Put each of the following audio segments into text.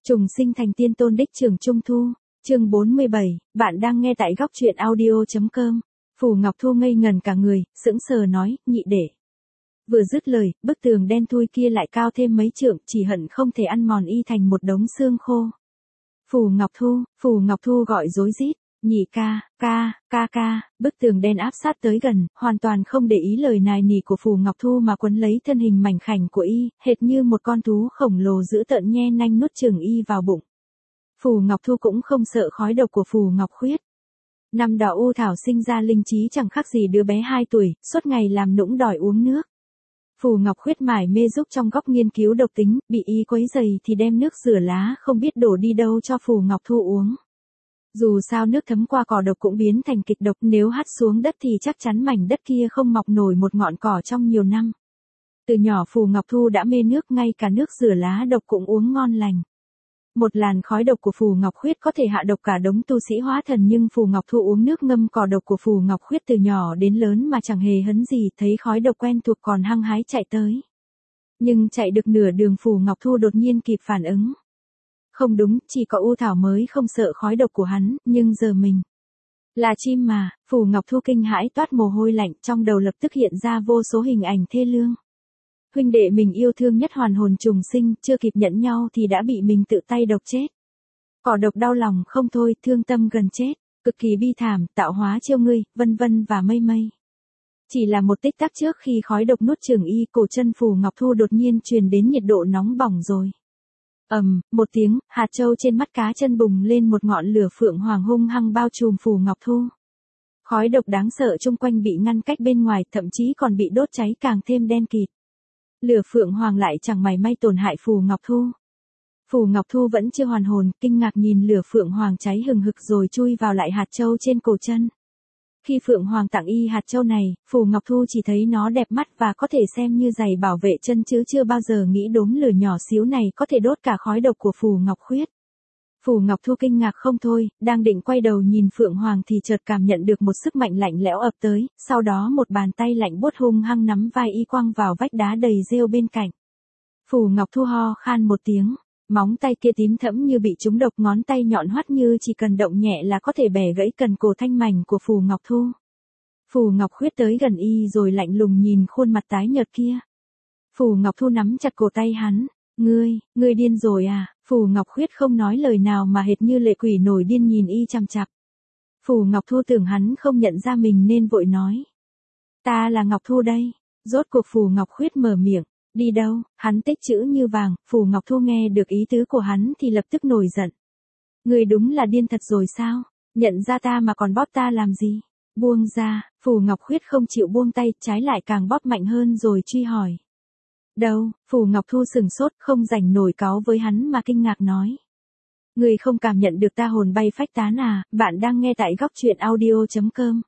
Trùng sinh thành tiên tôn đích trường Trung Thu, chương 47, bạn đang nghe tại góc truyện audio.com. Phù Ngọc Thu ngây ngần cả người, sững sờ nói, nhị đệ. Vừa dứt lời, bức tường đen thui kia lại cao thêm mấy trượng, chỉ hận không thể ăn mòn y thành một đống xương khô. Phù Ngọc Thu gọi rối rít, nhị ca, bức tường đen áp sát tới gần, hoàn toàn không để ý lời nài nỉ của Phù Ngọc Thu mà quấn lấy thân hình mảnh khảnh của y, hệt như một con thú khổng lồ dữ tợn nhe nanh nuốt chửng y vào bụng. Phù Ngọc Thu cũng không sợ khói độc của Phù Ngọc Khuyết. Năm đó U Thảo sinh ra linh trí chẳng khác gì đứa bé 2 tuổi, suốt ngày làm nũng đòi uống nước. Phù Ngọc Khuyết mải mê giúp trong góc nghiên cứu độc tính, bị y quấy rầy thì đem nước rửa lá không biết đổ đi đâu cho Phù Ngọc Thu uống. Dù sao nước thấm qua cỏ độc cũng biến thành kịch độc, nếu hắt xuống đất thì chắc chắn mảnh đất kia không mọc nổi một ngọn cỏ trong nhiều năm. Từ nhỏ Phù Ngọc Thu đã mê nước, ngay cả nước rửa lá độc cũng uống ngon lành. Một làn khói độc của Phù Ngọc Khuyết có thể hạ độc cả đống tu sĩ hóa thần, nhưng Phù Ngọc Thu uống nước ngâm cỏ độc của Phù Ngọc Khuyết từ nhỏ đến lớn mà chẳng hề hấn gì, thấy khói độc quen thuộc còn hăng hái chạy tới. Nhưng chạy được nửa đường Phù Ngọc Thu đột nhiên kịp phản ứng. Không đúng, chỉ có U Thảo mới không sợ khói độc của hắn, nhưng giờ mình là chim mà. Phù Ngọc Thu kinh hãi toát mồ hôi lạnh, trong đầu lập tức hiện ra vô số hình ảnh thê lương. Huynh đệ mình yêu thương nhất hoàn hồn trùng sinh, chưa kịp nhận nhau thì đã bị mình tự tay độc chết. Cỏ độc đau lòng không thôi, thương tâm gần chết, cực kỳ bi thảm, tạo hóa chiêu ngươi, vân vân và mây mây. Chỉ là một tích tắc trước khi khói độc nuốt chửng y, cổ chân Phù Ngọc Thu đột nhiên truyền đến nhiệt độ nóng bỏng rồi. Một tiếng, hạt châu trên mắt cá chân bùng lên, một ngọn lửa phượng hoàng hung hăng bao trùm Phù Ngọc Thu. Khói độc đáng sợ chung quanh bị ngăn cách bên ngoài, thậm chí còn bị đốt cháy càng thêm đen kịt. Lửa phượng hoàng lại chẳng mảy may tổn hại Phù Ngọc Thu. Phù Ngọc Thu vẫn chưa hoàn hồn, kinh ngạc nhìn lửa phượng hoàng cháy hừng hực rồi chui vào lại hạt châu trên cổ chân. Khi phượng hoàng tặng y hạt châu này, Phù Ngọc Thu chỉ thấy nó đẹp mắt và có thể xem như giày bảo vệ chân, chứ chưa bao giờ nghĩ đốm lửa nhỏ xíu này có thể đốt cả khói độc của Phù Ngọc Khuyết. Phù Ngọc Thu kinh ngạc không thôi, đang định quay đầu nhìn phượng hoàng thì chợt cảm nhận được một sức mạnh lạnh lẽo ập tới, sau đó một bàn tay lạnh buốt hung hăng nắm vai y quăng vào vách đá đầy rêu bên cạnh. Phù Ngọc Thu ho khan một tiếng, móng tay kia tím thẫm như bị trúng độc, ngón tay nhọn hoắt như chỉ cần động nhẹ là có thể bẻ gãy cần cổ thanh mảnh của Phù Ngọc Thu. Phù Ngọc Khuyết tới gần y rồi lạnh lùng nhìn khuôn mặt tái nhợt kia. Phù Ngọc Thu nắm chặt cổ tay hắn. Ngươi điên rồi à? Phù Ngọc Khuyết không nói lời nào mà hệt như lệ quỷ nổi điên nhìn y chằm chằm. Phù Ngọc Thu tưởng hắn không nhận ra mình nên vội nói. Ta là Ngọc Thu đây. Rốt cuộc Phù Ngọc Khuyết mở miệng. Đi đâu? Hắn tích chữ như vàng. Phù Ngọc Thu nghe được ý tứ của hắn thì lập tức nổi giận. Ngươi đúng là điên thật rồi sao? Nhận ra ta mà còn bóp ta làm gì? Buông ra. Phù Ngọc Khuyết không chịu buông tay, trái lại càng bóp mạnh hơn rồi truy hỏi. Đâu? Phù Ngọc Thu sừng sốt, không rảnh nổi cáu với hắn mà kinh ngạc nói. Người không cảm nhận được ta hồn bay phách tán à? Bạn đang nghe tại góc truyện audio.com.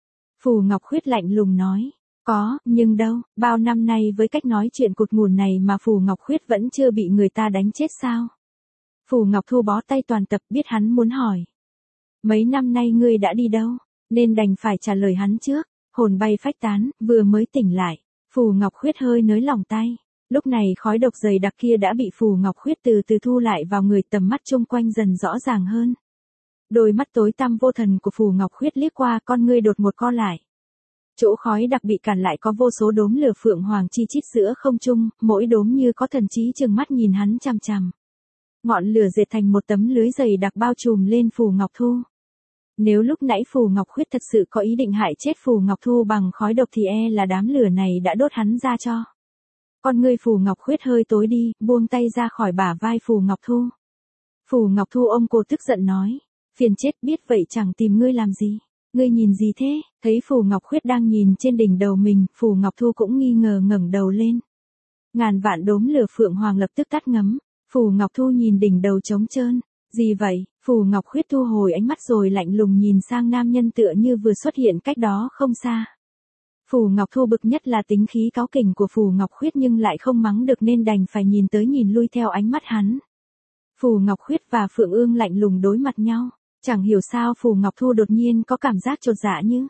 Phù Ngọc Khuyết lạnh lùng nói. Có, nhưng đâu, bao năm nay với cách nói chuyện cụt ngùn này mà Phù Ngọc Khuyết vẫn chưa bị người ta đánh chết sao? Phù Ngọc Thu bó tay toàn tập, biết hắn muốn hỏi. Mấy năm nay ngươi đã đi đâu? Nên đành phải trả lời hắn trước. Hồn bay phách tán, vừa mới tỉnh lại. Phù Ngọc Khuyết hơi nới lỏng tay. Lúc này khói độc dày đặc kia đã bị Phù Ngọc Khuyết từ từ thu lại vào người, tầm mắt chung quanh dần rõ ràng hơn. Đôi mắt tối tăm vô thần của Phù Ngọc Khuyết liếc qua, con ngươi đột ngột co lại. Chỗ khói đặc bị cản lại có vô số đốm lửa phượng hoàng chi chít giữa không trung, mỗi đốm như có thần trí trừng mắt nhìn hắn chằm chằm. Ngọn lửa dệt thành một tấm lưới dày đặc bao trùm lên Phù Ngọc Thu. Nếu lúc nãy Phù Ngọc Khuyết thật sự có ý định hại chết Phù Ngọc Thu bằng khói độc thì là đám lửa này đã đốt hắn ra cho. Con ngươi Phù Ngọc Khuyết hơi tối đi, buông tay ra khỏi bả vai Phù Ngọc Thu. Phù Ngọc Thu ôm cô tức giận nói. Phiền chết, biết vậy chẳng tìm ngươi làm gì. Ngươi nhìn gì thế? Thấy Phù Ngọc Khuyết đang nhìn trên đỉnh đầu mình, Phù Ngọc Thu cũng nghi ngờ ngẩng đầu lên. Ngàn vạn đốm lửa phượng hoàng lập tức tắt ngấm. Phù Ngọc Thu nhìn đỉnh đầu trống trơn. Gì vậy? Phù Ngọc Khuyết thu hồi ánh mắt rồi lạnh lùng nhìn sang nam nhân tựa như vừa xuất hiện cách đó không xa. Phù Ngọc Thu bực nhất là tính khí cáu kỉnh của Phù Ngọc Khuyết, nhưng lại không mắng được nên đành phải nhìn tới nhìn lui theo ánh mắt hắn. Phù Ngọc Khuyết và Phượng Ương lạnh lùng đối mặt nhau. Chẳng hiểu sao Phù Ngọc Thu đột nhiên có cảm giác chột dạ như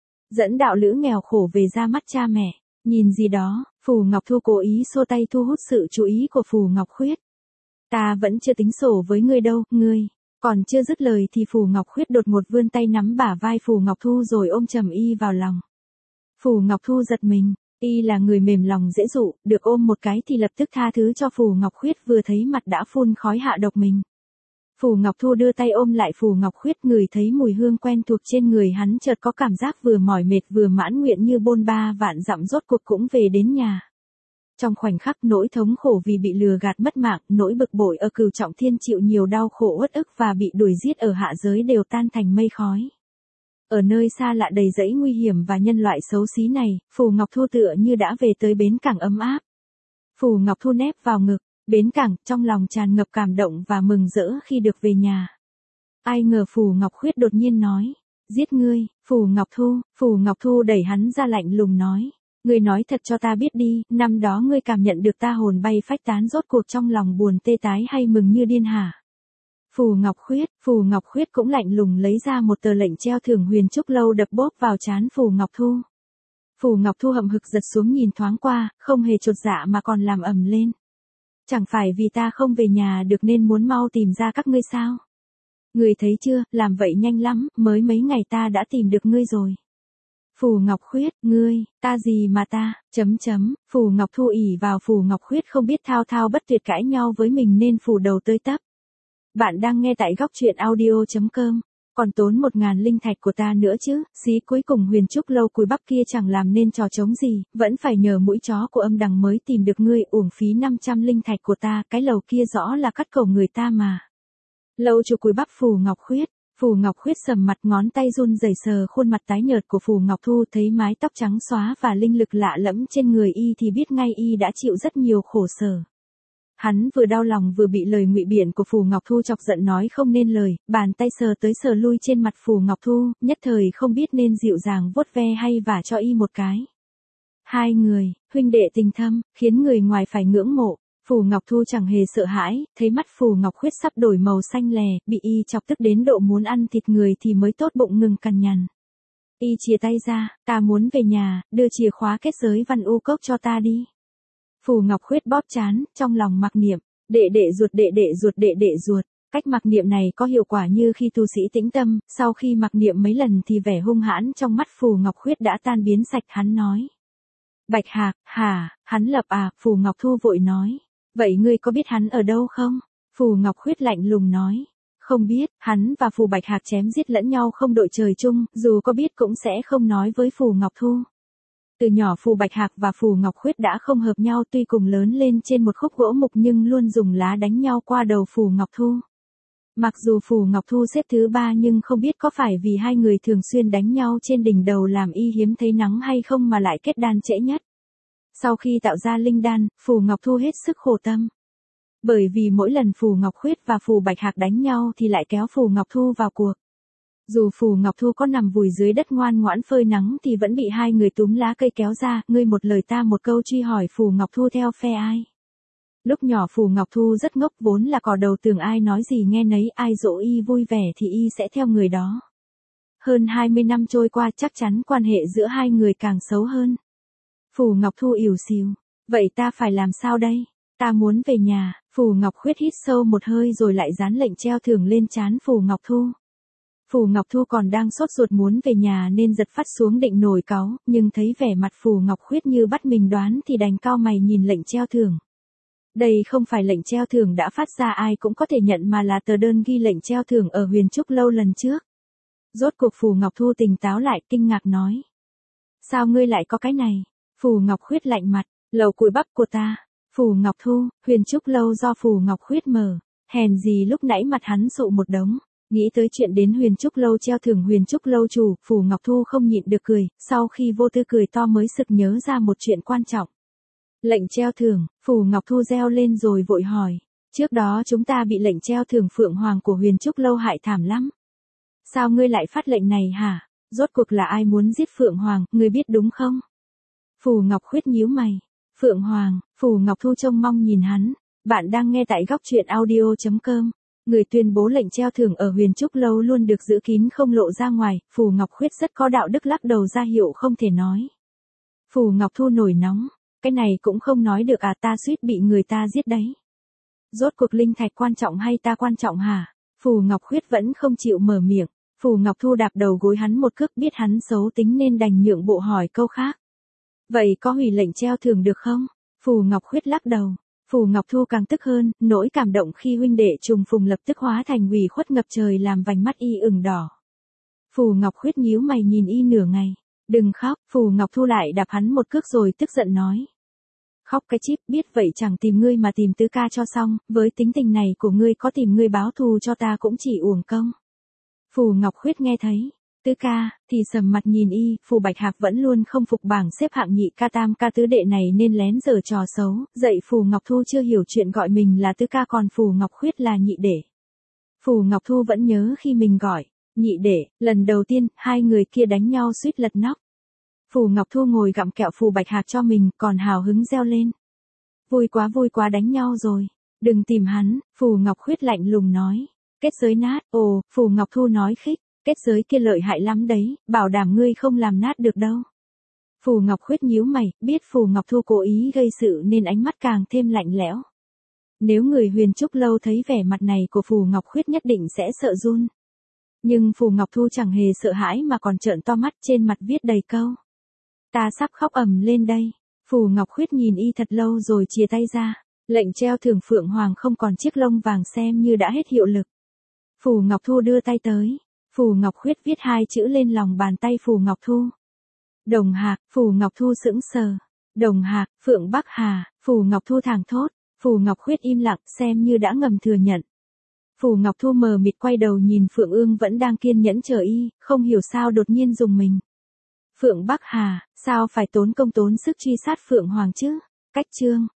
dẫn đạo lữ nghèo khổ về ra mắt cha mẹ. Nhìn gì đó, Phù Ngọc Thu cố ý xua tay thu hút sự chú ý của Phù Ngọc Khuyết. Ta vẫn chưa tính sổ với ngươi đâu, ngươi. Còn chưa dứt lời thì Phù Ngọc Khuyết đột một vươn tay nắm bả vai Phù Ngọc Thu rồi ôm chầm y vào lòng. Phù Ngọc Thu giật mình, y là người mềm lòng dễ dụ, được ôm một cái thì lập tức tha thứ cho Phù Ngọc Khuyết vừa thấy mặt đã phun khói hạ độc mình. Phù Ngọc Thu đưa tay ôm lại Phù Ngọc Khuyết, ngửi thấy mùi hương quen thuộc trên người hắn, chợt có cảm giác vừa mỏi mệt vừa mãn nguyện như bôn ba vạn dặm rốt cuộc cũng về đến nhà. Trong khoảnh khắc nỗi thống khổ vì bị lừa gạt mất mạng, nỗi bực bội ở Cửu Trọng Thiên chịu nhiều đau khổ uất ức và bị đuổi giết ở hạ giới đều tan thành mây khói. Ở nơi xa lạ đầy rẫy nguy hiểm và nhân loại xấu xí này, Phù Ngọc Thu tựa như đã về tới bến cảng ấm áp. Phù Ngọc Thu nép vào ngực, bến cảng, trong lòng tràn ngập cảm động và mừng rỡ khi được về nhà. Ai ngờ Phù Ngọc Khuyết đột nhiên nói, giết ngươi, Phù Ngọc Thu đẩy hắn ra lạnh lùng nói. Ngươi nói thật cho ta biết đi, năm đó ngươi cảm nhận được ta hồn bay phách tán rốt cuộc trong lòng buồn tê tái hay mừng như điên hả? Phù Ngọc Khuyết cũng lạnh lùng lấy ra một tờ lệnh treo thưởng Huyền Trúc Lâu đập bốp vào trán Phù Ngọc Thu. Phù Ngọc Thu hậm hực giật xuống nhìn thoáng qua, không hề chột dạ mà còn làm ầm lên. Chẳng phải vì ta không về nhà được nên muốn mau tìm ra các ngươi sao? Ngươi thấy chưa, làm vậy nhanh lắm, mới mấy ngày ta đã tìm được ngươi rồi. Phù Ngọc Khuyết, ngươi, ta gì mà ta, Phù Ngọc Thu ỉ vào Phù Ngọc Khuyết không biết thao thao bất tuyệt cãi nhau với mình nên phủ đầu tơi tấp. Bạn đang nghe tại góc truyện audio.com. Còn tốn 1.000 linh thạch của ta nữa chứ, xí cuối cùng Huyền Trúc Lâu cùi bắp kia chẳng làm nên trò trống gì, vẫn phải nhờ mũi chó của âm đằng mới tìm được ngươi, uổng phí 500 linh thạch của ta, cái lầu kia rõ là cắt cổ người ta mà. Lâu chủ cùi bắp Phù Ngọc Khuyết. Phù Ngọc Khuyết sầm mặt, ngón tay run rẩy sờ khuôn mặt tái nhợt của Phù Ngọc Thu, thấy mái tóc trắng xóa và linh lực lạ lẫm trên người y thì biết ngay y đã chịu rất nhiều khổ sở. Hắn vừa đau lòng vừa bị lời ngụy biện của Phù Ngọc Thu chọc giận nói không nên lời, bàn tay sờ tới sờ lui trên mặt Phù Ngọc Thu, nhất thời không biết nên dịu dàng vuốt ve hay vả cho y một cái. Hai người, huynh đệ tình thâm, khiến người ngoài phải ngưỡng mộ. Phù Ngọc Thu chẳng hề sợ hãi, thấy mắt Phù Ngọc Khuyết sắp đổi màu xanh lè, bị y chọc tức đến độ muốn ăn thịt người thì mới tốt bụng ngừng cằn nhằn. Y chìa tay ra, ta muốn về nhà, đưa chìa khóa kết giới Văn U Cốc cho ta đi. Phù Ngọc Khuyết bóp trán, trong lòng mặc niệm, đệ đệ ruột. Cách mặc niệm này có hiệu quả như khi tu sĩ tĩnh tâm, sau khi mặc niệm mấy lần thì vẻ hung hãn trong mắt Phù Ngọc Khuyết đã tan biến sạch, hắn nói. Bạch Hạc, hả, hắn lập à, Phù Ngọc Thu vội nói. Vậy ngươi có biết hắn ở đâu không? Phù Ngọc Khuyết lạnh lùng nói. Không biết, hắn và Phù Bạch Hạc chém giết lẫn nhau không đội trời chung, dù có biết cũng sẽ không nói với Phù Ngọc Thu. Từ nhỏ Phù Bạch Hạc và Phù Ngọc Khuyết đã không hợp nhau, tuy cùng lớn lên trên một khúc gỗ mục nhưng luôn dùng lá đánh nhau qua đầu Phù Ngọc Thu. Mặc dù Phù Ngọc Thu xếp thứ 3 nhưng không biết có phải vì hai người thường xuyên đánh nhau trên đỉnh đầu làm y hiếm thấy nắng hay không mà lại kết đan trễ nhất. Sau khi tạo ra linh đan, Phù Ngọc Thu hết sức khổ tâm. Bởi vì mỗi lần Phù Ngọc Khuyết và Phù Bạch Hạc đánh nhau thì lại kéo Phù Ngọc Thu vào cuộc. Dù Phù Ngọc Thu có nằm vùi dưới đất ngoan ngoãn phơi nắng thì vẫn bị hai người túm lá cây kéo ra, ngươi một lời ta một câu truy hỏi Phù Ngọc Thu theo phe ai. Lúc nhỏ Phù Ngọc Thu rất ngốc, vốn là cò đầu tường, ai nói gì nghe nấy, ai dỗ y vui vẻ thì y sẽ theo người đó. Hơn 20 năm trôi qua chắc chắn quan hệ giữa hai người càng xấu hơn. Phù Ngọc Thu ỉu xìu, vậy ta phải làm sao đây? Ta muốn về nhà. Phù Ngọc Khuyết hít sâu một hơi rồi lại dán lệnh treo thưởng lên trán Phù Ngọc Thu. Phù Ngọc Thu còn đang sốt ruột muốn về nhà nên giật phát xuống định nổi cáu, nhưng thấy vẻ mặt Phù Ngọc Khuyết như bắt mình đoán thì đành cau mày nhìn lệnh treo thưởng. Đây không phải lệnh treo thưởng đã phát ra ai cũng có thể nhận mà là tờ đơn ghi lệnh treo thưởng ở Huyền Trúc Lâu lần trước. Rốt cuộc Phù Ngọc Thu tỉnh táo lại, kinh ngạc nói. Sao ngươi lại có cái này? Phù Ngọc Khuyết lạnh mặt, lầu cùi bắp của ta. Phù Ngọc Thu, Huyền Trúc Lâu do Phù Ngọc Khuyết mở. Hèn gì lúc nãy mặt hắn sụ một đống. Nghĩ tới chuyện đến Huyền Trúc Lâu treo thưởng Huyền Trúc Lâu chủ, Phù Ngọc Thu không nhịn được cười, sau khi vô tư cười to mới sực nhớ ra một chuyện quan trọng. Lệnh treo thưởng, Phù Ngọc Thu reo lên rồi vội hỏi. Trước đó chúng ta bị lệnh treo thưởng Phượng Hoàng của Huyền Trúc Lâu hại thảm lắm. Sao ngươi lại phát lệnh này hả? Rốt cuộc là ai muốn giết Phượng Hoàng, ngươi biết đúng không? Phù Ngọc Khuyết nhíu mày. Phượng Hoàng, Phù Ngọc Thu trông mong nhìn hắn. Bạn đang nghe tại góc truyện audio.com. Người tuyên bố lệnh treo thưởng ở Huyền Trúc Lâu luôn được giữ kín không lộ ra ngoài, Phù Ngọc Khuyết rất có đạo đức lắc đầu ra hiệu không thể nói. Phù Ngọc Thu nổi nóng, cái này cũng không nói được à, ta suýt bị người ta giết đấy. Rốt cuộc linh thạch quan trọng hay ta quan trọng hả? Phù Ngọc Khuyết vẫn không chịu mở miệng. Phù Ngọc Thu đạp đầu gối hắn một cước, biết hắn xấu tính nên đành nhượng bộ hỏi câu khác. Vậy có hủy lệnh treo thưởng được không? Phù Ngọc Khuyết lắc đầu. Phù Ngọc Thu càng tức hơn, nỗi cảm động khi huynh đệ trùng phùng lập tức hóa thành ủy khuất ngập trời làm vành mắt y ửng đỏ. Phù Ngọc Khuyết nhíu mày nhìn y nửa ngày. Đừng khóc, Phù Ngọc Thu lại đạp hắn một cước rồi tức giận nói. Khóc cái chíp, biết vậy chẳng tìm ngươi mà tìm tứ ca cho xong, với tính tình này của ngươi có tìm ngươi báo thù cho ta cũng chỉ uổng công. Phù Ngọc Khuyết nghe thấy, tứ ca, thì sầm mặt nhìn y, Phù Bạch Hạc vẫn luôn không phục bảng xếp hạng nhị ca tam ca tứ đệ này nên lén giở trò xấu, dạy Phù Ngọc Thu chưa hiểu chuyện gọi mình là tứ ca còn Phù Ngọc Khuyết là nhị đệ. Phù Ngọc Thu vẫn nhớ khi mình gọi, nhị đệ, lần đầu tiên, hai người kia đánh nhau suýt lật nóc. Phù Ngọc Thu ngồi gặm kẹo Phù Bạch Hạc cho mình, còn hào hứng reo lên. Vui quá đánh nhau rồi. Đừng tìm hắn, Phù Ngọc Khuyết lạnh lùng nói. Kết giới nát, ồ, Phù Ngọc Thu nói khích, kết giới kia lợi hại lắm đấy, bảo đảm ngươi không làm nát được đâu. Phù Ngọc Khuyết nhíu mày, biết Phù Ngọc Thu cố ý gây sự nên ánh mắt càng thêm lạnh lẽo. Nếu người Huyền Trúc Lâu thấy vẻ mặt này của Phù Ngọc Khuyết nhất định sẽ sợ run. Nhưng Phù Ngọc Thu chẳng hề sợ hãi mà còn trợn to mắt, trên mặt viết đầy câu. Ta sắp khóc ầm lên đây. Phù Ngọc Khuyết nhìn y thật lâu rồi chìa tay ra. Lệnh treo thưởng Phượng Hoàng không còn chiếc lông vàng xem như đã hết hiệu lực. Phù Ngọc Thu đưa tay tới. Phù Ngọc Khuyết viết hai chữ lên lòng bàn tay Phù Ngọc Thu. Đồng Hạc. Phù Ngọc Thu sững sờ. Đồng Hạc, Phượng Bắc Hà. Phù Ngọc Thu thảng thốt. Phù Ngọc Khuyết im lặng xem như đã ngầm thừa nhận. Phù Ngọc Thu mờ mịt quay đầu nhìn Phượng Ương vẫn đang kiên nhẫn chờ y, không hiểu sao đột nhiên dùng mình. Phượng Bắc Hà, sao phải tốn công tốn sức truy sát Phượng Hoàng chứ? Cách chương.